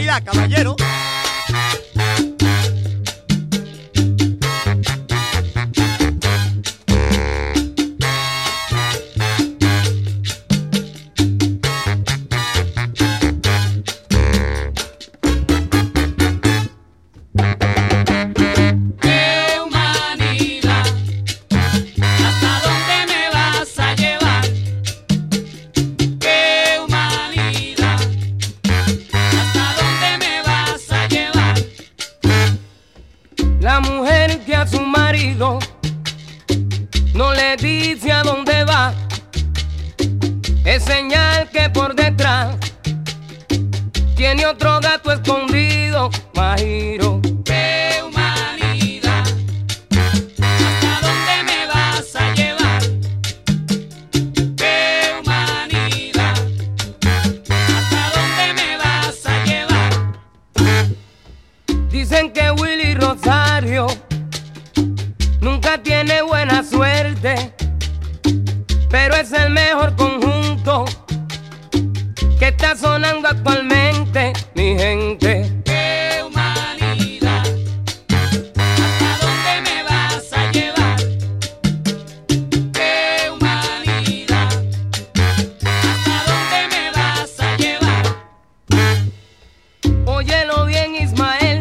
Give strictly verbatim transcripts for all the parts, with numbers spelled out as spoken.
humanidad, caballero. No le dice a dónde va, es señal que por detrás tiene otro gato escondido, Guajiro. ¡Qué humanidad! ¿Hasta dónde me vas a llevar? ¡Qué humanidad! ¿Hasta dónde me vas a llevar? Dicen que Willy Rosario nunca tiene buena suerte, pero es el mejor conjunto que está sonando actualmente, mi gente. ¡Qué humanidad! ¿Hasta dónde me vas a llevar? ¡Qué humanidad! ¿Hasta dónde me vas a llevar? Óyelo bien, Ismael,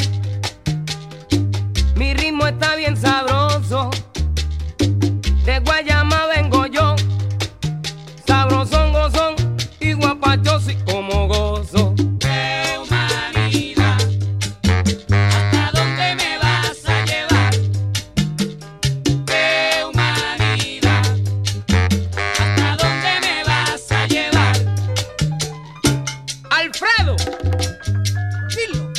mi ritmo está bien sabroso. De Guayama vengo yo, sabrosón, gozón y guapachoso y como gozo. ¡Qué humanidad! ¿Hasta dónde me vas a llevar? ¡Qué humanidad! ¿Hasta dónde me vas a llevar? Alfredo, dilo.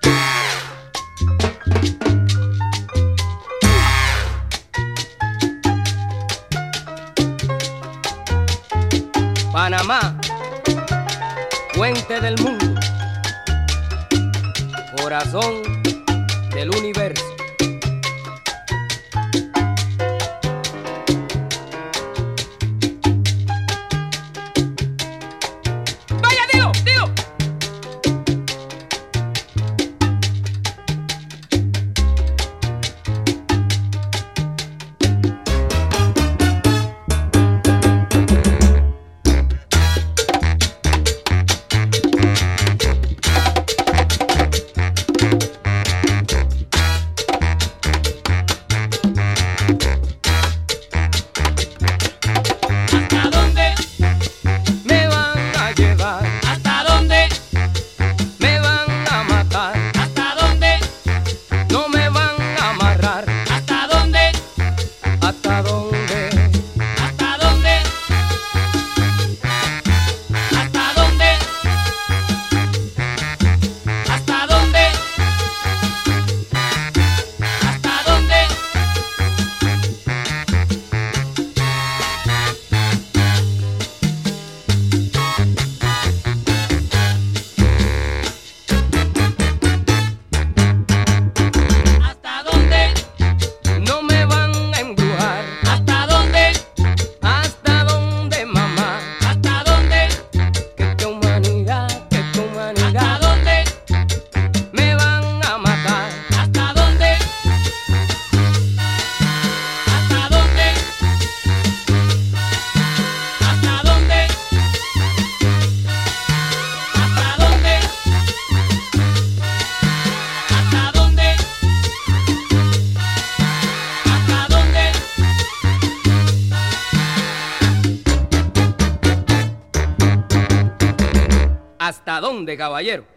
Panamá, fuente del mundo, corazón del universo. Vaya, dilo, dilo. ¿Hasta dónde? Me van a llevar, ¿Hasta dónde? me van a matar, ¿Hasta dónde? no me van a amarrar. ¿Hasta dónde? ¿Hasta dónde? ¿Hasta dónde? ¿Hasta dónde? ¿Hasta dónde? ¿Hasta dónde? ¿Hasta dónde? No me van a embrujar. ¿Hasta dónde? ¿Hasta dónde, mamá? ¿Hasta dónde? Que tu humanidad, que tu ¿Hasta humanidad dónde? me van a matar. ¿Hasta dónde? ¿Hasta dónde? ¿Hasta dónde? ¿Hasta dónde? ¿Hasta dónde? ¿Hasta dónde? ¿Hasta dónde, caballero?